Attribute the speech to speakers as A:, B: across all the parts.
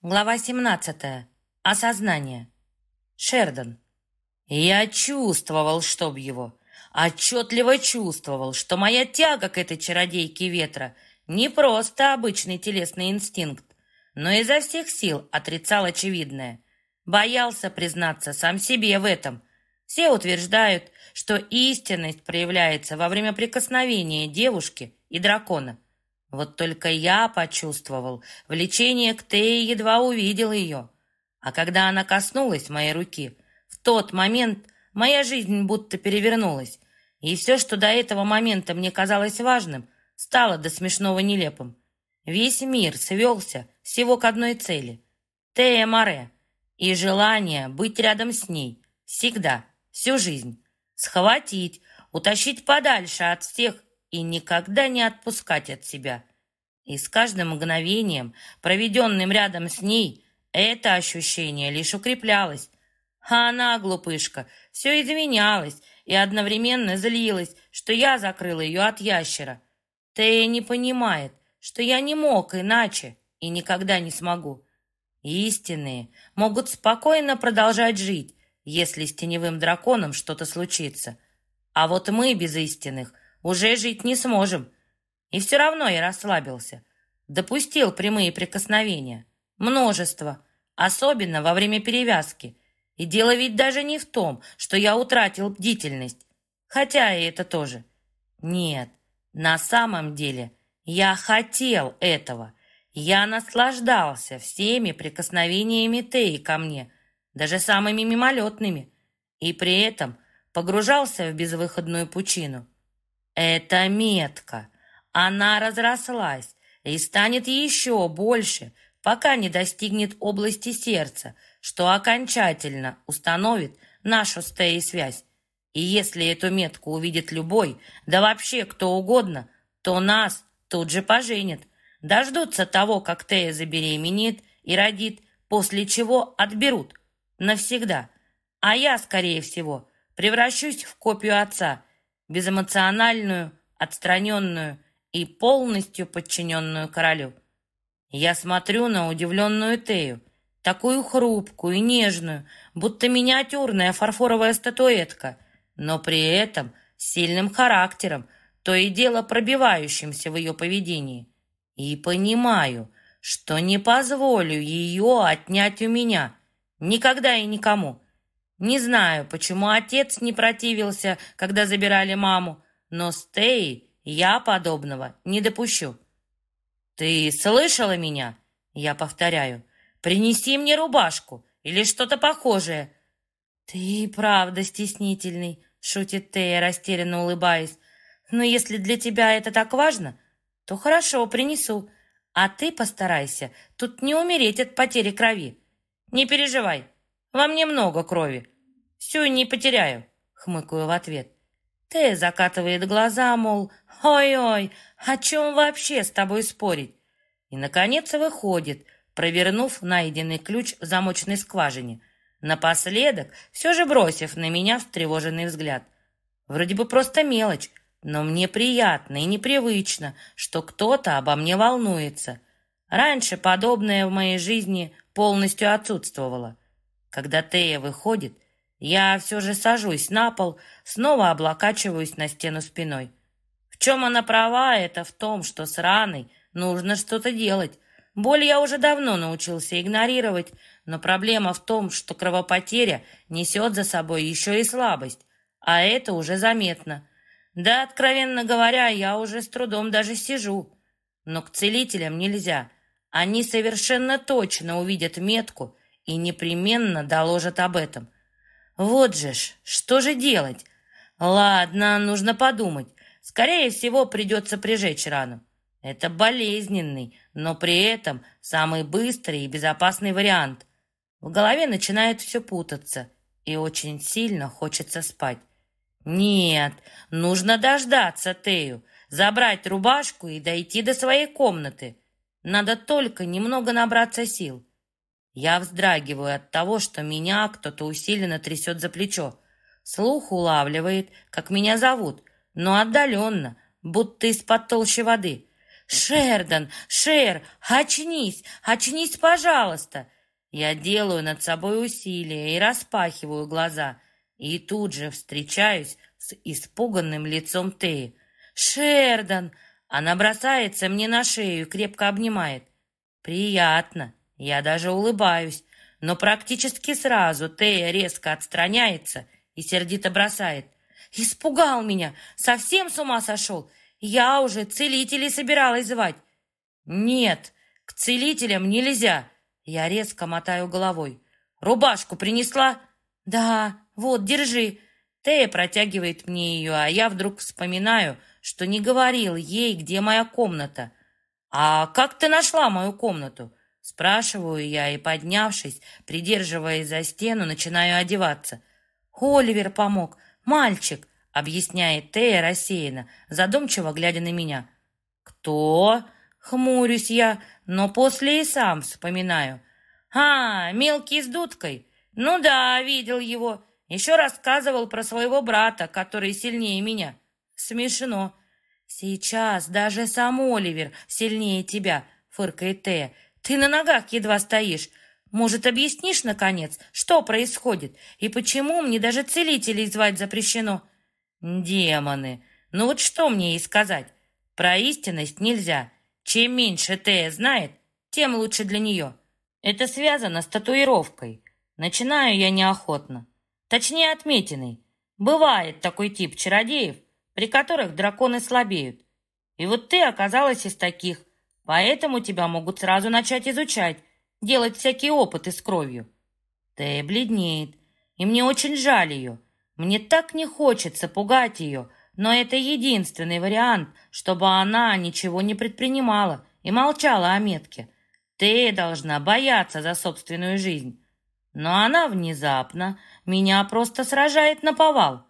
A: Глава 17. Осознание. Шердон. Я чувствовал, чтоб его, отчетливо чувствовал, что моя тяга к этой чародейке ветра не просто обычный телесный инстинкт, но изо всех сил отрицал очевидное. Боялся признаться сам себе в этом. Все утверждают, что истинность проявляется во время прикосновения девушки и дракона. Вот только я почувствовал влечение к Тее, едва увидел ее. А когда она коснулась моей руки, в тот момент моя жизнь будто перевернулась, и все, что до этого момента мне казалось важным, стало до смешного нелепым. Весь мир свелся всего к одной цели — Тея Море, и желание быть рядом с ней всегда, всю жизнь, схватить, утащить подальше от всех и никогда не отпускать от себя. И с каждым мгновением, проведенным рядом с ней, это ощущение лишь укреплялось. А она, глупышка, все извинялась и одновременно злилась, что я закрыл ее от ящера. Тея не понимает, что я не мог иначе и никогда не смогу. Истинные могут спокойно продолжать жить, если с теневым драконом что-то случится. А вот мы без истинных уже жить не сможем. И все равно я расслабился. Допустил прямые прикосновения. Множество. Особенно во время перевязки. И дело ведь даже не в том, что я утратил бдительность. Хотя и это тоже. Нет, на самом деле я хотел этого. Я наслаждался всеми прикосновениями Теи ко мне, даже самыми мимолетными. И при этом погружался в безвыходную пучину. Это метка. Она разрослась и станет еще больше, пока не достигнет области сердца, что окончательно установит нашу с Теей связь. И если эту метку увидит любой, да вообще кто угодно, то нас тут же поженят. Дождутся того, как Тея забеременеет и родит, после чего отберут навсегда. А я, скорее всего, превращусь в копию отца, безэмоциональную, отстраненную и полностью подчиненную королю. Я смотрю на удивленную Тею, такую хрупкую и нежную, будто миниатюрная фарфоровая статуэтка, но при этом с сильным характером, то и дело пробивающимся в ее поведении. И понимаю, что не позволю ее отнять у меня, никогда и никому. Не знаю, почему отец не противился, когда забирали маму, но с Теей я подобного не допущу. «Ты слышала меня?» Я повторяю. «Принеси мне рубашку или что-то похожее». «Ты и правда стеснительный», — шутит Тея, растерянно улыбаясь. «Но если для тебя это так важно, то хорошо, принесу. А ты постарайся тут не умереть от потери крови. Не переживай, во мне много крови. Всю не потеряю», — хмыкаю в ответ. Тея закатывает глаза, мол, «Ой-ой, о чем вообще с тобой спорить?» И, наконец, выходит, провернув найденный ключ в замочной скважине, напоследок все же бросив на меня встревоженный взгляд. Вроде бы просто мелочь, но мне приятно и непривычно, что кто-то обо мне волнуется. Раньше подобное в моей жизни полностью отсутствовало. Когда Тея выходит, я все же сажусь на пол, снова облокачиваюсь на стену спиной. В чем она права, это в том, что с раной нужно что-то делать. Боль я уже давно научился игнорировать, но проблема в том, что кровопотеря несет за собой еще и слабость, а это уже заметно. Да, откровенно говоря, я уже с трудом даже сижу. Но к целителям нельзя. Они совершенно точно увидят метку и непременно доложат об этом. Вот же ж, что же делать? Ладно, нужно подумать. Скорее всего, придется прижечь рану. Это болезненный, но при этом самый быстрый и безопасный вариант. В голове начинает все путаться, и очень сильно хочется спать. Нет, нужно дождаться Тею, забрать рубашку и дойти до своей комнаты. Надо только немного набраться сил. Я вздрагиваю от того, что меня кто-то усиленно трясет за плечо. Слух улавливает, как меня зовут, но отдаленно, будто из-под толщи воды. «Шердан! Шер! Очнись! Очнись, пожалуйста!» Я делаю над собой усилие и распахиваю глаза, и тут же встречаюсь с испуганным лицом Теи. «Шердан!» Она бросается мне на шею и крепко обнимает. Приятно, я даже улыбаюсь, но практически сразу Тея резко отстраняется и сердито бросает. «Испугал меня! Совсем с ума сошел! Я уже целителей собиралась звать!» «Нет, к целителям нельзя!» Я резко мотаю головой. «Рубашку принесла?» «Да, вот, держи!» Тея протягивает мне ее, а я вдруг вспоминаю, что не говорил ей, где моя комната. «А как ты нашла мою комнату?» Спрашиваю я и, поднявшись, придерживаясь за стену, начинаю одеваться. «Оливер помог, мальчик», — объясняет Тея рассеянно, задумчиво глядя на меня. «Кто?» — хмурюсь я, но после и сам вспоминаю. «А, мелкий с дудкой? Ну да, видел его. Еще рассказывал про своего брата, который сильнее меня. Смешно. Сейчас даже сам Оливер сильнее тебя», — фыркает Тея. «Ты на ногах едва стоишь. Может, объяснишь, наконец, что происходит и почему мне даже целителей звать запрещено?» «Демоны! Ну вот что мне ей сказать? Про истинность нельзя. Чем меньше Тея знает, тем лучше для нее. Это связано с татуировкой. Начинаю я неохотно. Точнее, отметиной. Бывает такой тип чародеев, при которых драконы слабеют. И вот ты оказалась из таких, поэтому тебя могут сразу начать изучать, делать всякие опыты с кровью. Тея бледнеет, и мне очень жаль ее. Мне так не хочется пугать ее, но это единственный вариант, чтобы она ничего не предпринимала и молчала о метке. Тея должна бояться за собственную жизнь. Но она внезапно меня просто сражает наповал.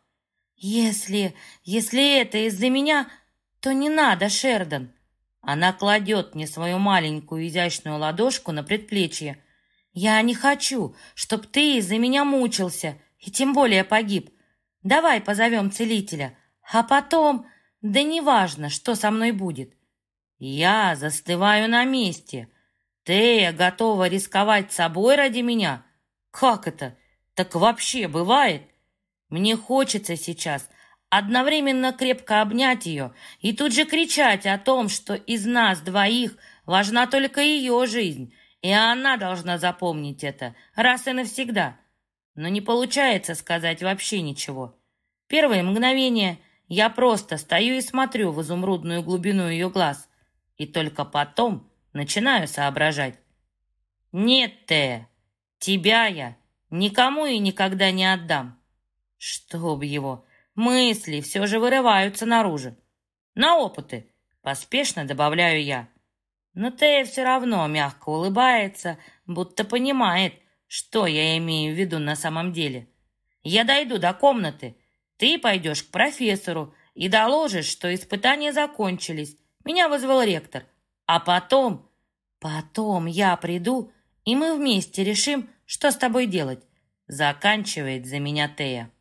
A: Если это из-за меня, то не надо, Шердан. Она кладет мне свою маленькую изящную ладошку на предплечье. Я не хочу, чтоб ты из-за меня мучился и тем более погиб. Давай позовем целителя, а потом, да неважно, что со мной будет. Я застываю на месте. Тея готова рисковать собой ради меня? Как это? Так вообще бывает? Мне хочется сейчас одновременно крепко обнять ее и тут же кричать о том, что из нас двоих важна только ее жизнь, и она должна запомнить это раз и навсегда. Но не получается сказать вообще ничего. Первые мгновения я просто стою и смотрю в изумрудную глубину ее глаз, и только потом начинаю соображать. «Нет, Тея, тебя я никому и никогда не отдам». Чтоб его, мысли все же вырываются наружу. «На опыты», поспешно добавляю я. Но Тея все равно мягко улыбается, будто понимает, что я имею в виду на самом деле. «Я дойду до комнаты, ты пойдешь к профессору и доложишь, что испытания закончились. Меня вызвал ректор. А потом я приду, и мы вместе решим, что с тобой делать», заканчивает за меня Тея.